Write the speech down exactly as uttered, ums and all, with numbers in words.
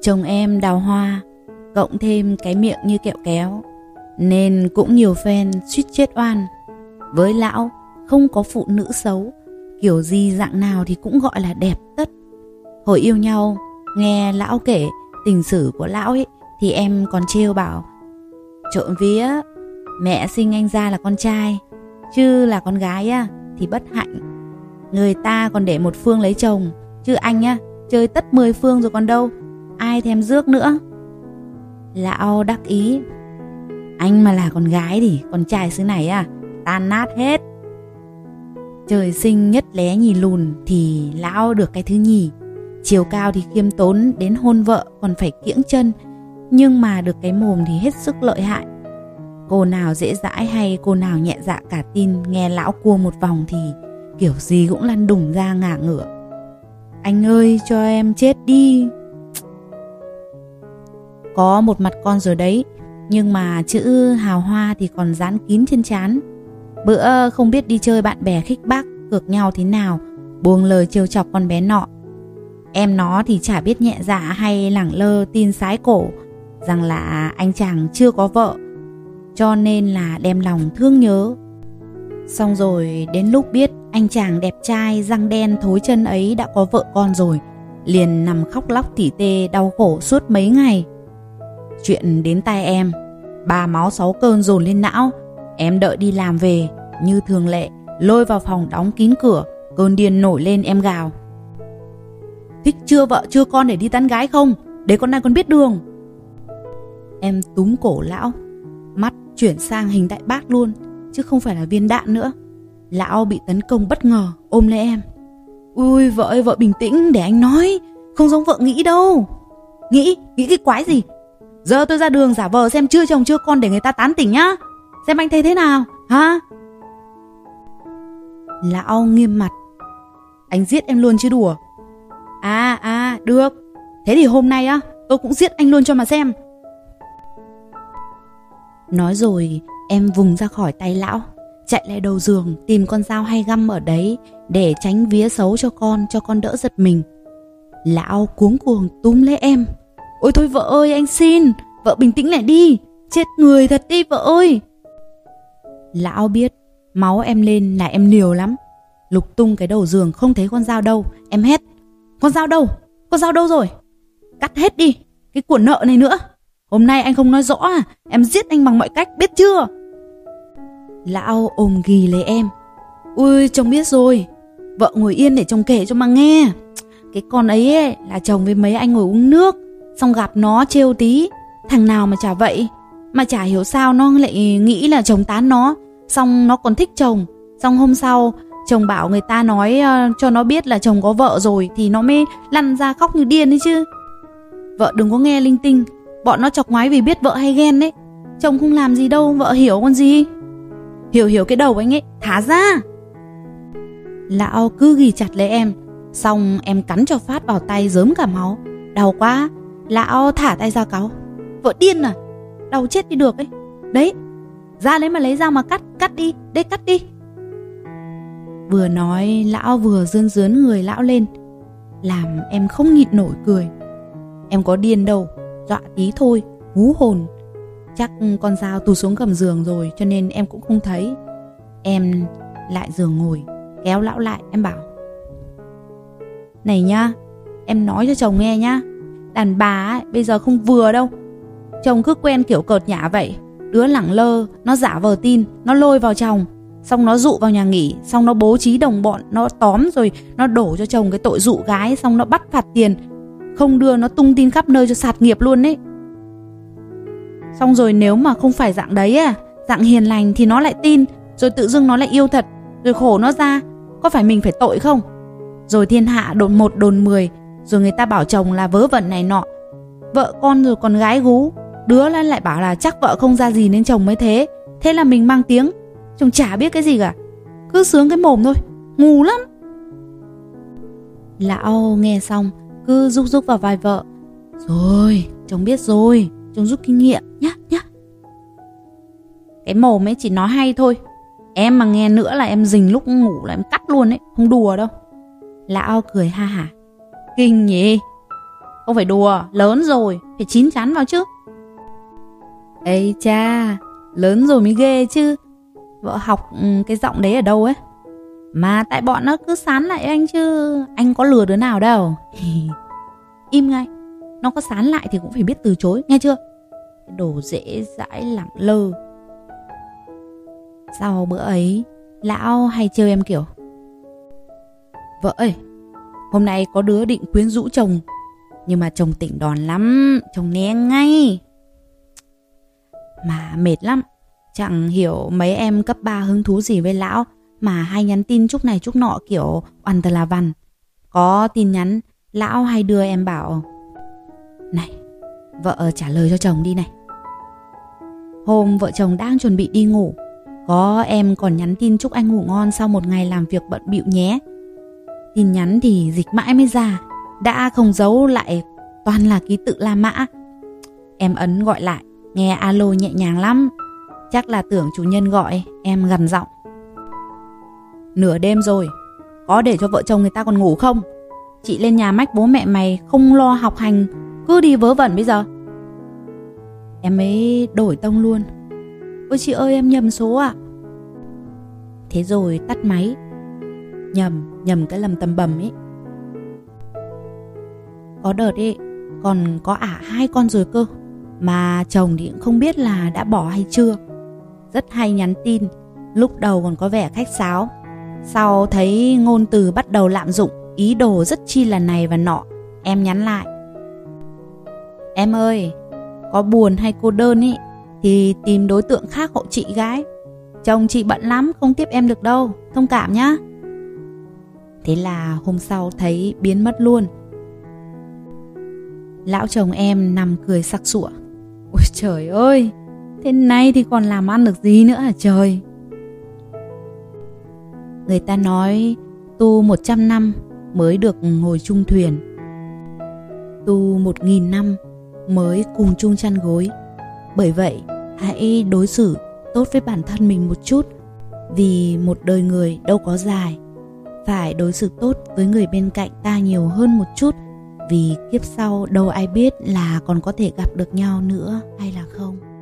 Chồng em đào hoa, cộng thêm cái miệng như kẹo kéo, nên cũng nhiều fan suýt chết oan. Với lão, không có phụ nữ xấu, kiểu gì dạng nào thì cũng gọi là đẹp tất. Hồi yêu nhau, nghe lão kể tình sử của lão ấy, thì em còn trêu bảo: trộm vía, mẹ sinh anh ra là con trai, chứ là con gái á thì bất hạnh. Người ta còn để một phương lấy chồng, chứ anh á chơi tất mười phương rồi còn đâu, ai thèm rước nữa. Lão đắc ý: anh mà là con gái thì con trai xứ này à tan nát hết. Trời sinh nhất lé nhì lùn thì lão được cái thứ nhì. Chiều cao thì khiêm tốn, đến hôn vợ còn phải kiễng chân, nhưng mà được cái mồm thì hết sức lợi hại. Cô nào dễ dãi hay cô nào nhẹ dạ cả tin, nghe lão cua một vòng thì kiểu gì cũng lăn đùng ra ngả ngửa. Anh ơi cho em chết đi. Có một mặt con rồi đấy, nhưng mà chữ hào hoa thì còn dán kín trên trán. Bữa không biết đi chơi bạn bè khích bác cược nhau thế nào, buông lời trêu chọc con bé nọ. Em nó thì chả biết nhẹ dạ hay lẳng lơ tin sái cổ rằng là anh chàng chưa có vợ, cho nên là đem lòng thương nhớ. Xong rồi đến lúc biết anh chàng đẹp trai răng đen thối chân ấy đã có vợ con rồi, liền nằm khóc lóc tỉ tê đau khổ suốt mấy ngày. Chuyện đến tai em, ba máu sáu cơn dồn lên não. Em đợi đi làm về, như thường lệ lôi vào phòng đóng kín cửa. Cơn điên nổi lên, em gào: thích chưa vợ chưa con để đi tán gái không? Để con này con biết đường. Em túm cổ lão, mắt chuyển sang hình đại bác luôn, chứ không phải là viên đạn nữa. Lão bị tấn công bất ngờ, ôm lấy em: ui vợ ơi, vợ bình tĩnh để anh nói, không giống vợ nghĩ đâu. Nghĩ? Nghĩ cái quái gì? Giờ tôi ra đường giả vờ xem chưa chồng chưa con để người ta tán tỉnh nhá. Xem anh thấy thế nào hả? Lão nghiêm mặt: anh giết em luôn chứ đùa. À à được, thế thì hôm nay á tôi cũng giết anh luôn cho mà xem. Nói rồi em vùng ra khỏi tay lão, chạy lại đầu giường tìm con dao hay găm ở đấy để tránh vía xấu cho con, cho con đỡ giật mình. Lão cuống cuồng túm lấy em: ôi thôi vợ ơi, anh xin, vợ bình tĩnh lại đi, chết người thật đi vợ ơi. Lão biết máu em lên là em liều lắm. Lục tung cái đầu giường không thấy con dao đâu, em hét: con dao đâu? Con dao đâu rồi? Cắt hết đi cái cuộn nợ này nữa. Hôm nay anh không nói rõ à, em giết anh bằng mọi cách, biết chưa? Lão ôm ghì lấy em: ui chồng biết rồi, vợ ngồi yên để chồng kể cho mà nghe. Cái con ấy, ấy là chồng với mấy anh ngồi uống nước, xong gặp nó trêu tí. Thằng nào mà chả vậy, mà chả hiểu sao nó lại nghĩ là chồng tán nó, xong nó còn thích chồng. Xong hôm sau chồng bảo người ta nói uh, cho nó biết là chồng có vợ rồi thì nó mới lăn ra khóc như điên ấy chứ. Vợ đừng có nghe linh tinh, bọn nó chọc ngoái vì biết vợ hay ghen đấy. Chồng không làm gì đâu, vợ hiểu con gì. Hiểu hiểu cái đầu anh ấy, thả ra. Lão cứ ghì chặt lấy em, xong em cắn cho phát vào tay rớm cả máu. Đau quá, lão thả tay ra cáu: vợ điên à, đau chết đi được ấy. Đấy, ra lấy mà lấy dao mà cắt, cắt đi, đây cắt đi. Vừa nói lão vừa rươn rướn người lão lên, làm em không nhịn nổi cười. Em có điên đâu, dọa tí thôi, hú hồn. Chắc con dao tụt xuống gầm giường rồi cho nên em cũng không thấy. Em lại giường ngồi, kéo lão lại, em bảo: này nhá, em nói cho chồng nghe nhá, đàn bà ấy, bây giờ không vừa đâu. Chồng cứ quen kiểu cợt nhả vậy, đứa lẳng lơ, nó giả vờ tin, nó lôi vào chồng, xong nó dụ vào nhà nghỉ, xong nó bố trí đồng bọn, nó tóm rồi nó đổ cho chồng cái tội dụ gái, xong nó bắt phạt tiền, không đưa nó tung tin khắp nơi cho sạt nghiệp luôn ấy. Xong rồi nếu mà không phải dạng đấy à, dạng hiền lành thì nó lại tin, rồi tự dưng nó lại yêu thật, rồi khổ nó ra, có phải mình phải tội không? Rồi thiên hạ đồn một đồn mười, rồi người ta bảo chồng là vớ vẩn này nọ, vợ con rồi còn gái gú, đứa lại lại bảo là chắc vợ không ra gì nên chồng mới thế. Thế là mình mang tiếng, chồng chả biết cái gì cả, cứ sướng cái mồm thôi, ngu lắm. Lão nghe xong cứ rúc rúc vào vai vợ: rồi, chồng biết rồi, chồng rút kinh nghiệm nhá nhá. Cái mồm ấy chỉ nói hay thôi, em mà nghe nữa là em rình lúc ngủ là em cắt luôn ấy, không đùa đâu. Lão cười ha hả: kinh nhỉ, Không phải đùa, lớn rồi, phải chín chắn vào chứ. Ây cha, lớn rồi mới ghê chứ. Vợ học cái giọng đấy ở đâu ấy? Mà tại bọn nó cứ sán lại anh chứ, anh có lừa đứa nào đâu. Im ngay, nó có sán lại thì cũng phải biết từ chối, nghe chưa? Đồ dễ dãi lẳng lơ. Sau bữa ấy, lão hay trêu em kiểu: vợ ơi, hôm nay có đứa định quyến rũ chồng, nhưng mà chồng tỉnh đòn lắm, chồng né ngay. Mà mệt lắm, chẳng hiểu mấy em cấp ba hứng thú gì với lão mà hay nhắn tin chúc này chúc nọ kiểu oằn tờ là vằn. Có tin nhắn, lão hay đưa em bảo: này, vợ trả lời cho chồng đi này. Hôm vợ chồng đang chuẩn bị đi ngủ, có em còn nhắn tin chúc anh ngủ ngon sau một ngày làm việc bận bịu nhé. Tin nhắn thì dịch mãi mới ra, đã không giấu lại toàn là ký tự La Mã. Em ấn gọi lại, nghe alo nhẹ nhàng lắm, chắc là tưởng chủ nhân gọi. Em gằn giọng: nửa đêm rồi, có để cho vợ chồng người ta còn ngủ không? Chị lên nhà mách bố mẹ mày không lo học hành, cứ đi vớ vẩn bây giờ. Em ấy đổi tông luôn: ôi chị ơi, em nhầm số ạ. Thế rồi tắt máy. Nhầm, nhầm cái lầm tầm bầm ấy. Có đợt ấy, còn có ả hai con rồi cơ, mà chồng thì cũng không biết là đã bỏ hay chưa. Rất hay nhắn tin, lúc đầu còn có vẻ khách sáo, sau thấy ngôn từ bắt đầu lạm dụng, ý đồ rất chi là này và nọ. Em nhắn lại: em ơi, có buồn hay cô đơn ý thì tìm đối tượng khác hộ chị gái. Chồng chị bận lắm, không tiếp em được đâu, thông cảm nhá. Thế là hôm sau thấy biến mất luôn. Lão chồng em nằm cười sặc sụa: ôi trời ơi, thế này thì còn làm ăn được gì nữa hả trời. Người ta nói tu một trăm năm mới được ngồi chung thuyền, tu một nghìn năm mới cùng chung chăn gối. Bởi vậy hãy đối xử tốt với bản thân mình một chút, vì một đời người đâu có dài. Phải đối xử tốt với người bên cạnh ta nhiều hơn một chút, vì kiếp sau đâu ai biết là còn có thể gặp được nhau nữa hay là không.